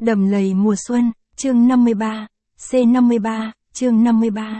Đầm lầy mùa xuân, chương 53, C53, chương 53.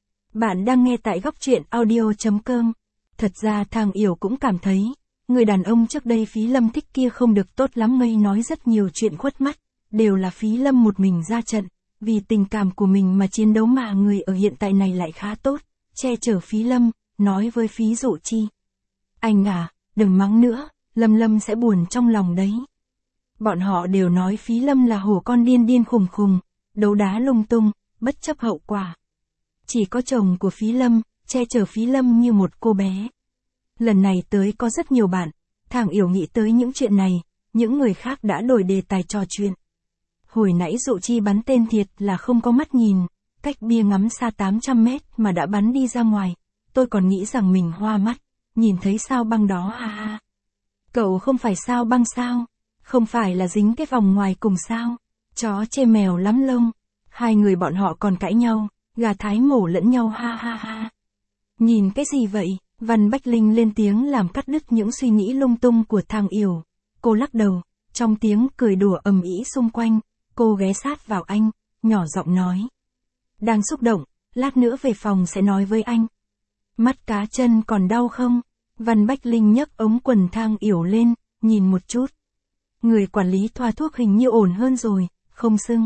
Bạn đang nghe tại góc truyện audio.com. Thật ra thằng Yểu cũng cảm thấy, người đàn ông trước đây Phí Lâm thích kia không được tốt lắm, ngây nói rất nhiều chuyện khuất mắt, đều là Phí Lâm một mình ra trận, vì tình cảm của mình mà chiến đấu, mà người ở hiện tại này lại khá tốt, che chở Phí Lâm, nói với Phí Dụ Chi. Anh à, đừng mắng nữa, Lâm Lâm sẽ buồn trong lòng đấy. Bọn họ đều nói Phí Lâm là hổ con điên điên khùng khùng, đấu đá lung tung, bất chấp hậu quả. Chỉ có chồng của Phí Lâm, che chở Phí Lâm như một cô bé. Lần này tới có rất nhiều bạn, thằng Yểu nghĩ tới những chuyện này, những người khác đã đổi đề tài trò chuyện. Hồi nãy Dụ Chi bắn tên thiệt là không có mắt nhìn, cách bia ngắm xa 800 mét mà đã bắn đi ra ngoài, tôi còn nghĩ rằng mình hoa mắt, nhìn thấy sao băng đó ha ha. Cậu không phải sao băng sao? Không phải là dính cái vòng ngoài cùng sao? Chó chê mèo lắm lông. Hai người bọn họ còn cãi nhau, gà thái mổ lẫn nhau ha ha ha. Nhìn cái gì vậy? Văn Bách Linh lên tiếng làm cắt đứt những suy nghĩ lung tung của thằng Yểu. Cô lắc đầu, trong tiếng cười đùa ầm ĩ xung quanh, cô ghé sát vào anh, nhỏ giọng nói. Đang xúc động, lát nữa về phòng sẽ nói với anh. Mắt cá chân còn đau không? Văn Bách Linh nhấc ống quần thang Yểu lên, nhìn một chút. Người quản lý thoa thuốc hình như ổn hơn rồi, không sưng.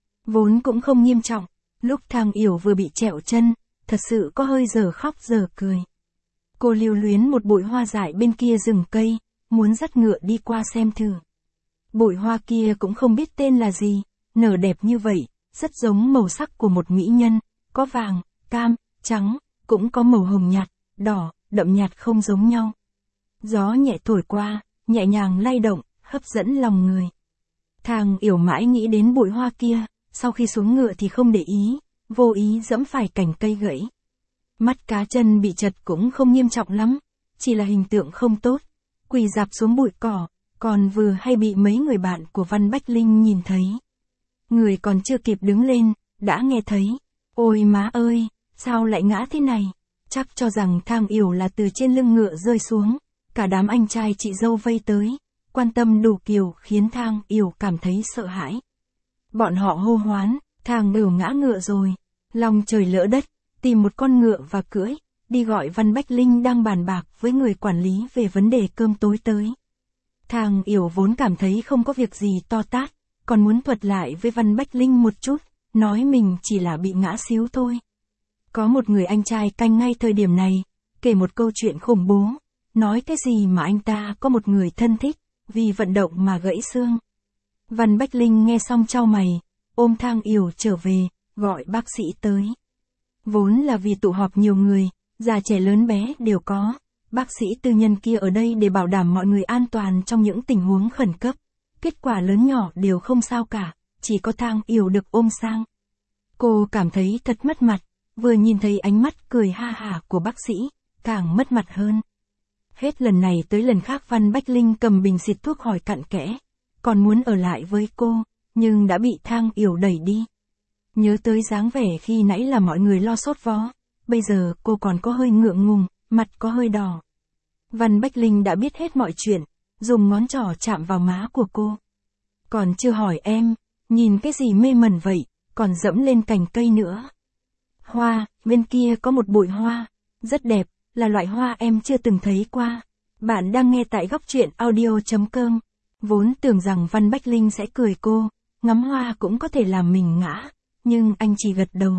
Vốn cũng không nghiêm trọng, lúc thang Yểu vừa bị trẹo chân, thật sự có hơi giờ khóc giờ cười. Cô lưu luyến một bụi hoa dại bên kia rừng cây, muốn dắt ngựa đi qua xem thử. Bụi hoa kia cũng không biết tên là gì, nở đẹp như vậy, rất giống màu sắc của một mỹ nhân, có vàng, cam, trắng, cũng có màu hồng nhạt, đỏ, đậm nhạt không giống nhau. Gió nhẹ thổi qua, nhẹ nhàng lay động, hấp dẫn lòng người. Thằng Yểu mãi nghĩ đến bụi hoa kia, sau khi xuống ngựa thì không để ý, vô ý giẫm phải cành cây gãy. Mắt cá chân bị chật cũng không nghiêm trọng lắm, chỉ là hình tượng không tốt, quỳ rạp xuống bụi cỏ, còn vừa hay bị mấy người bạn của Văn Bách Linh nhìn thấy. Người còn chưa kịp đứng lên, đã nghe thấy, ôi má ơi, sao lại ngã thế này? Chắc cho rằng thằng Yểu là từ trên lưng ngựa rơi xuống, cả đám anh trai chị dâu vây tới, quan tâm đủ kiểu khiến thằng Yểu cảm thấy sợ hãi. Bọn họ hô hoán, thằng Yểu ngã ngựa rồi, lòng trời lỡ đất, tìm một con ngựa và cưỡi, đi gọi Văn Bách Linh đang bàn bạc với người quản lý về vấn đề cơm tối tới. Thằng Yểu vốn cảm thấy không có việc gì to tát, còn muốn thuật lại với Văn Bách Linh một chút, nói mình chỉ là bị ngã xíu thôi. Có một người anh trai canh ngay thời điểm này, kể một câu chuyện khủng bố, nói cái gì mà anh ta có một người thân thích, vì vận động mà gãy xương. Văn Bách Linh nghe xong chau mày, ôm thang Yểu trở về, gọi bác sĩ tới. Vốn là vì tụ họp nhiều người, già trẻ lớn bé đều có, bác sĩ tư nhân kia ở đây để bảo đảm mọi người an toàn trong những tình huống khẩn cấp. Kết quả lớn nhỏ đều không sao cả, chỉ có thang Yểu được ôm sang. Cô cảm thấy thật mất mặt, vừa nhìn thấy ánh mắt cười ha hả của bác sĩ, càng mất mặt hơn. Hết lần này tới lần khác Văn Bách Linh cầm bình xịt thuốc hỏi cặn kẽ, còn muốn ở lại với cô, nhưng đã bị thang Yểu đẩy đi. Nhớ tới dáng vẻ khi nãy là mọi người lo sốt vó, bây giờ cô còn có hơi ngượng ngùng, mặt có hơi đỏ. Văn Bách Linh đã biết hết mọi chuyện, dùng ngón trỏ chạm vào má của cô. Còn chưa hỏi em, nhìn cái gì mê mẩn vậy, còn dẫm lên cành cây nữa. Hoa, bên kia có một bụi hoa, rất đẹp, là loại hoa em chưa từng thấy qua. Bạn đang nghe tại góc truyện audio.com. Vốn tưởng rằng Văn Bách Linh sẽ cười cô, ngắm hoa cũng có thể làm mình ngã, nhưng anh chỉ gật đầu.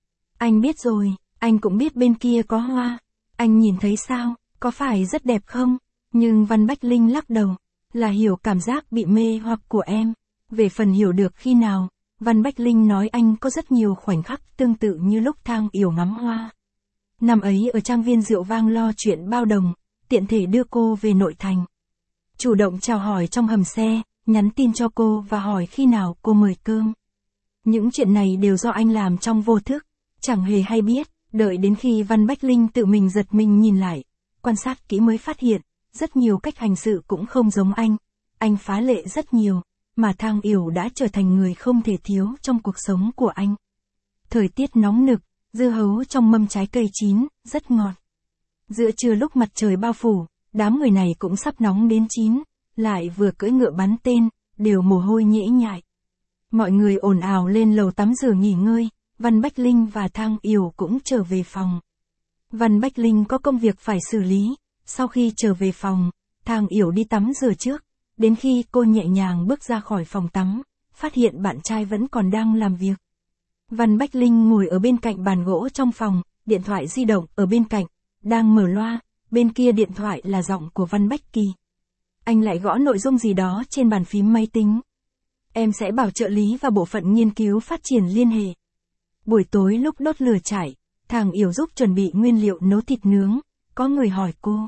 Anh biết rồi, anh cũng biết bên kia có hoa, anh nhìn thấy sao, có phải rất đẹp không? Nhưng Văn Bách Linh lắc đầu, là hiểu cảm giác bị mê hoặc của em. Về phần hiểu được khi nào, Văn Bách Linh nói anh có rất nhiều khoảnh khắc tương tự như lúc thang Yểu ngắm hoa. Năm ấy ở trang viên rượu vang lo chuyện bao đồng, tiện thể đưa cô về nội thành. Chủ động chào hỏi trong hầm xe, nhắn tin cho cô và hỏi khi nào cô mời cơm. Những chuyện này đều do anh làm trong vô thức, chẳng hề hay biết, đợi đến khi Văn Bách Linh tự mình giật mình nhìn lại, quan sát kỹ mới phát hiện, rất nhiều cách hành sự cũng không giống anh phá lệ rất nhiều, mà thang Yểu đã trở thành người không thể thiếu trong cuộc sống của anh. Thời tiết nóng nực, dưa hấu trong mâm trái cây chín, rất ngọt. Giữa trưa lúc mặt trời bao phủ, đám người này cũng sắp nóng đến chín, lại vừa cưỡi ngựa bắn tên, đều mồ hôi nhễ nhại. Mọi người ồn ào lên lầu tắm rửa nghỉ ngơi, Văn Bách Linh và Thang Yểu cũng trở về phòng. Văn Bách Linh có công việc phải xử lý, sau khi trở về phòng, Thang Yểu đi tắm rửa trước, đến khi cô nhẹ nhàng bước ra khỏi phòng tắm, phát hiện bạn trai vẫn còn đang làm việc. Văn Bách Linh ngồi ở bên cạnh bàn gỗ trong phòng, điện thoại di động ở bên cạnh, đang mở loa, bên kia điện thoại là giọng của Văn Bách Kỳ. Anh lại gõ nội dung gì đó trên bàn phím máy tính. Em sẽ bảo trợ lý và bộ phận nghiên cứu phát triển liên hệ. Buổi tối lúc đốt lửa trại, Thang Yểu giúp chuẩn bị nguyên liệu nấu thịt nướng, có người hỏi cô.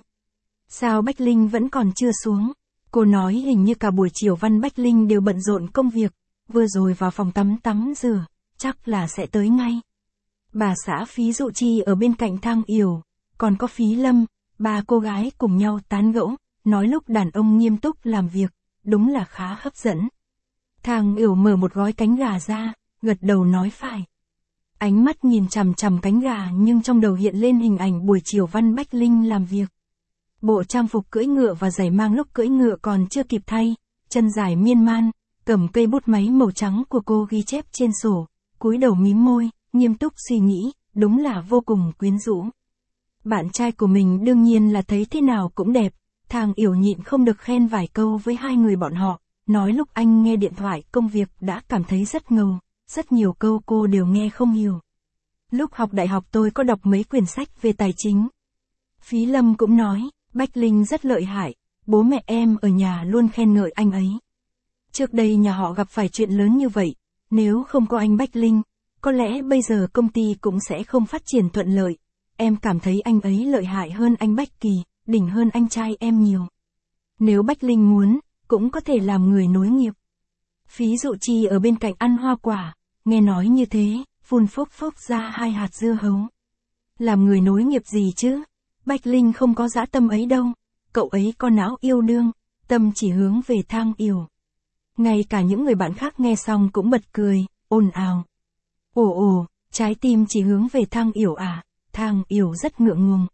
Sao Bách Linh vẫn còn chưa xuống? Cô nói hình như cả buổi chiều Văn Bách Linh đều bận rộn công việc, vừa rồi vào phòng tắm rửa, chắc là sẽ tới ngay. Bà xã Phí Dụ Chi ở bên cạnh Thang Yểu, còn có Phí Lâm, ba cô gái cùng nhau tán gẫu, nói lúc đàn ông nghiêm túc làm việc, đúng là khá hấp dẫn. Thang Yểu mở một gói cánh gà ra, gật đầu nói phải. Ánh mắt nhìn chằm chằm cánh gà nhưng trong đầu hiện lên hình ảnh buổi chiều Văn Bách Linh làm việc. Bộ trang phục cưỡi ngựa và giày mang lúc cưỡi ngựa còn chưa kịp thay, chân dài miên man, cầm cây bút máy màu trắng của cô ghi chép trên sổ, cúi đầu mím môi, nghiêm túc suy nghĩ, đúng là vô cùng quyến rũ. Bạn trai của mình đương nhiên là thấy thế nào cũng đẹp, Thang Yểu nhịn không được khen vài câu với hai người bọn họ, nói lúc anh nghe điện thoại công việc đã cảm thấy rất ngầu, rất nhiều câu cô đều nghe không hiểu. Lúc học đại học tôi có đọc mấy quyển sách về tài chính. Phí Lâm cũng nói, Bách Linh rất lợi hại, bố mẹ em ở nhà luôn khen ngợi anh ấy. Trước đây nhà họ gặp phải chuyện lớn như vậy, nếu không có anh Bách Linh, có lẽ bây giờ công ty cũng sẽ không phát triển thuận lợi. Em cảm thấy anh ấy lợi hại hơn anh Bách Kỳ, đỉnh hơn anh trai em nhiều. Nếu Bách Linh muốn, cũng có thể làm người nối nghiệp. Phí Dụ Chi ở bên cạnh ăn hoa quả, nghe nói như thế, phun phốc phốc ra 2 hạt dưa hấu. Làm người nối nghiệp gì chứ? Bách Linh không có dã tâm ấy đâu, cậu ấy có não yêu đương, tâm chỉ hướng về Thang Yểu. Ngay cả những người bạn khác nghe xong cũng bật cười, ồn ào. Ồ, trái tim chỉ hướng về Thang Yểu à? Thang Yểu rất ngượng ngùng.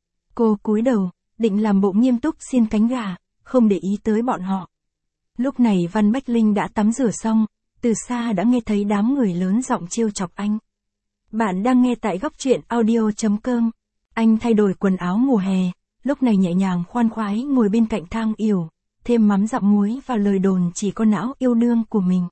Cô cúi đầu, định làm bộ nghiêm túc xiên cánh gà, không để ý tới bọn họ. Lúc này Văn Bách Linh đã tắm rửa xong, từ xa đã nghe thấy đám người lớn giọng trêu chọc anh. Bạn đang nghe tại góc truyện audio.com. Anh thay đổi quần áo mùa hè, lúc này nhẹ nhàng khoan khoái ngồi bên cạnh Thang Yểu, thêm mắm dặm muối vào lời đồn chỉ có não yêu đương của mình.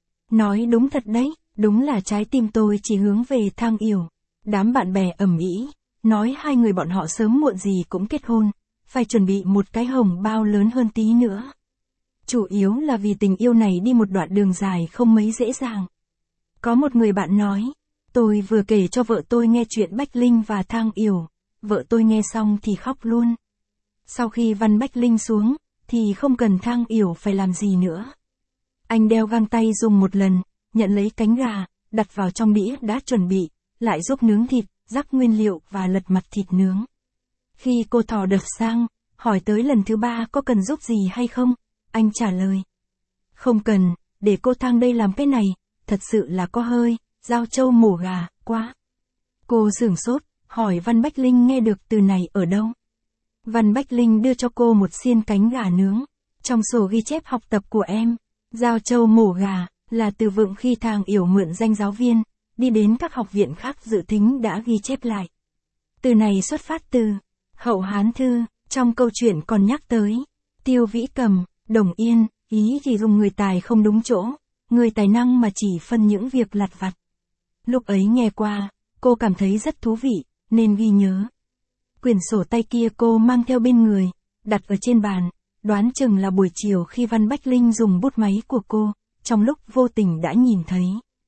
Nói đúng thật đấy, đúng là trái tim tôi chỉ hướng về Thang Yểu. Đám bạn bè ầm ĩ, nói hai người bọn họ sớm muộn gì cũng kết hôn, phải chuẩn bị một cái hồng bao lớn hơn tí nữa. Chủ yếu là vì tình yêu này đi một đoạn đường dài không mấy dễ dàng. Có một người bạn nói, tôi vừa kể cho vợ tôi nghe chuyện Bách Linh và Thang Yểu, vợ tôi nghe xong thì khóc luôn. Sau khi Văn Bách Linh xuống, thì không cần Thang Yểu phải làm gì nữa. Anh đeo găng tay dùng một lần, nhận lấy cánh gà, đặt vào trong đĩa đã chuẩn bị, lại giúp nướng thịt, rắc nguyên liệu và lật mặt thịt nướng. Khi cô thò đợt sang, hỏi tới lần thứ 3 có cần giúp gì hay không, anh trả lời. Không cần, để cô Thang đây làm cái này, thật sự là có hơi, dao trâu mổ gà, quá. Cô sửng sốt, hỏi Văn Bách Linh nghe được từ này ở đâu. Văn Bách Linh đưa cho cô một xiên cánh gà nướng. Trong sổ ghi chép học tập của em, dao trâu mổ gà, là từ vựng khi Thang Yểu mượn danh giáo viên, đi đến các học viện khác dự thính đã ghi chép lại. Từ này xuất phát từ Hậu Hán Thư, trong câu chuyện còn nhắc tới Tiêu Vĩ Cầm, Đồng Yên, ý thì dùng người tài không đúng chỗ, người tài năng mà chỉ phân những việc lặt vặt. Lúc ấy nghe qua, cô cảm thấy rất thú vị, nên ghi nhớ. Quyển sổ tay kia cô mang theo bên người, đặt ở trên bàn, đoán chừng là buổi chiều khi Văn Bách Linh dùng bút máy của cô, trong lúc vô tình đã nhìn thấy.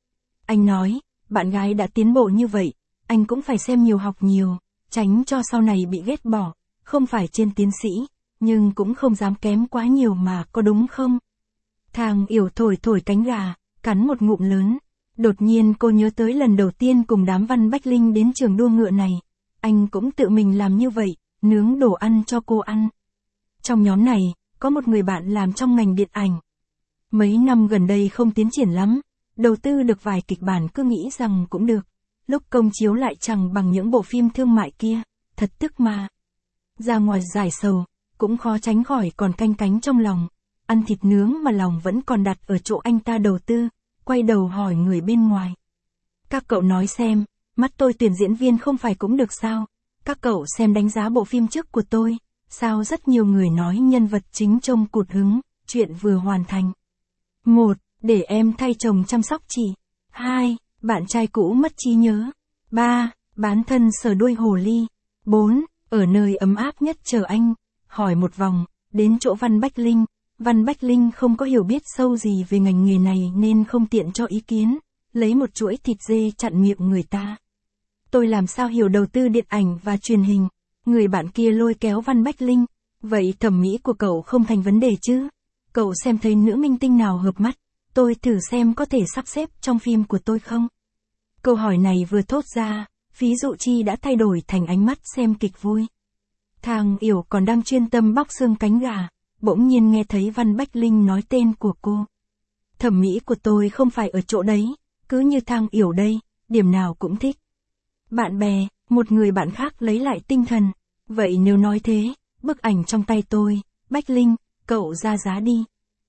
Anh nói, bạn gái đã tiến bộ như vậy, anh cũng phải xem nhiều học nhiều, tránh cho sau này bị ghét bỏ, không phải trên tiến sĩ, nhưng cũng không dám kém quá nhiều mà có đúng không? Thang Yểu thổi cánh gà, cắn một ngụm lớn. Đột nhiên cô nhớ tới lần đầu tiên cùng đám Văn Bách Linh đến trường đua ngựa này. Anh cũng tự mình làm như vậy, nướng đồ ăn cho cô ăn. Trong nhóm này, có một người bạn làm trong ngành điện ảnh. Mấy năm gần đây không tiến triển lắm, đầu tư được vài kịch bản cứ nghĩ rằng cũng được. Lúc công chiếu lại chẳng bằng những bộ phim thương mại kia, thật tức mà. Ra ngoài giải sầu, cũng khó tránh khỏi còn canh cánh trong lòng. Ăn thịt nướng mà lòng vẫn còn đặt ở chỗ anh ta đầu tư, quay đầu hỏi người bên ngoài. Các cậu nói xem, mắt tôi tuyển diễn viên không phải cũng được sao? Các cậu xem đánh giá bộ phim trước của tôi, sao rất nhiều người nói nhân vật chính trông cụt hứng, chuyện vừa hoàn thành. 1. Để em thay chồng chăm sóc chị. 2. Bạn trai cũ mất trí nhớ. 3. Bán thân sờ đuôi hồ ly. 4. Ở nơi ấm áp nhất chờ anh. Hỏi một vòng, đến chỗ Văn Bách Linh. Văn Bách Linh không có hiểu biết sâu gì về ngành nghề này nên không tiện cho ý kiến, lấy một chuỗi thịt dê chặn miệng người ta. Tôi làm sao hiểu đầu tư điện ảnh và truyền hình? Người bạn kia lôi kéo Văn Bách Linh. Vậy thẩm mỹ của cậu không thành vấn đề chứ? Cậu xem thấy nữ minh tinh nào hợp mắt, tôi thử xem có thể sắp xếp trong phim của tôi không? Câu hỏi này vừa thốt ra, Phí Dụ Chi đã thay đổi thành ánh mắt xem kịch vui. Thang Yểu còn đang chuyên tâm bóc xương cánh gà, bỗng nhiên nghe thấy Văn Bách Linh nói tên của cô. Thẩm mỹ của tôi không phải ở chỗ đấy, cứ như Thang Yểu đây, điểm nào cũng thích. Bạn bè, một người bạn khác lấy lại tinh thần. Vậy nếu nói thế, bức ảnh trong tay tôi, Bách Linh, cậu ra giá đi.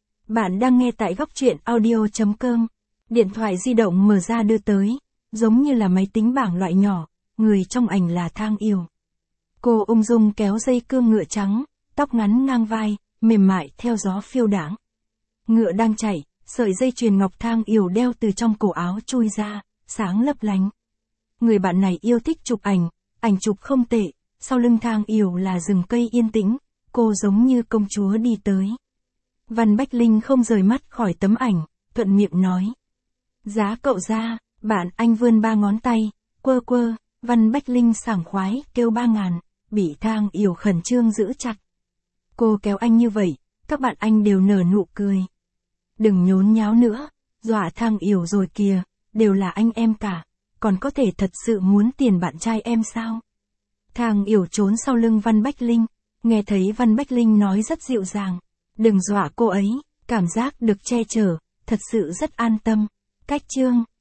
Bạn đang nghe tại góc truyện audio.com. Điện thoại di động mở ra đưa tới, giống như là máy tính bảng loại nhỏ, người trong ảnh là Thang Yểu. Cô ung dung kéo dây cương ngựa trắng, tóc ngắn ngang vai, mềm mại theo gió phiêu đãng. Ngựa đang chạy, sợi dây chuyền ngọc Thang Yểu đeo từ trong cổ áo chui ra, sáng lấp lánh. Người bạn này yêu thích chụp ảnh chụp không tệ, sau lưng Thang Yểu là rừng cây yên tĩnh, cô giống như công chúa đi tới. Văn Bách Linh không rời mắt khỏi tấm ảnh, thuận miệng nói. Giá cậu ra, bạn anh vươn 3 ngón tay, quơ quơ, Văn Bách Linh sảng khoái kêu 3.000, bị Thang Yểu khẩn trương giữ chặt. Cô kéo anh như vậy, các bạn anh đều nở nụ cười. Đừng nhốn nháo nữa, dọa Thang Yểu rồi kìa, đều là anh em cả, còn có thể thật sự muốn tiền bạn trai em sao? Thang Yểu trốn sau lưng Văn Bách Linh, nghe thấy Văn Bách Linh nói rất dịu dàng. Đừng dọa cô ấy, cảm giác được che chở, thật sự rất an tâm. Cách chương